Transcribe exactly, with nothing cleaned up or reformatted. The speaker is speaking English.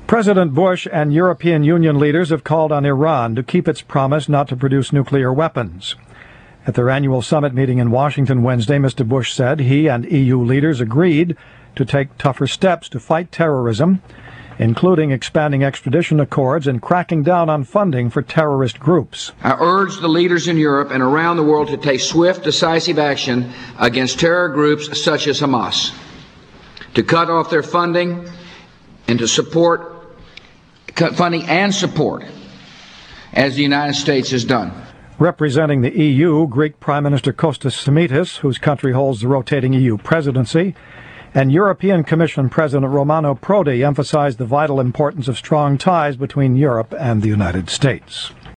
President Bush and European Union leaders have called on Iran to keep its promise not to produce nuclear weapons. At their annual summit meeting in Washington Wednesday, Mister Bush said he and E U leaders agreed to take tougher steps to fight terrorism, including expanding extradition accords and cracking down on funding for terrorist groups. I urge the leaders in Europe and around the world to take swift, decisive action against terror groups such as Hamas, to cut off their funding and to support, cut funding and support, as the United States has done. Representing the E U, Greek Prime Minister Kostas Samitis, whose country holds the rotating E U presidency, and European Commission President Romano Prodi emphasized the vital importance of strong ties between Europe and the United States.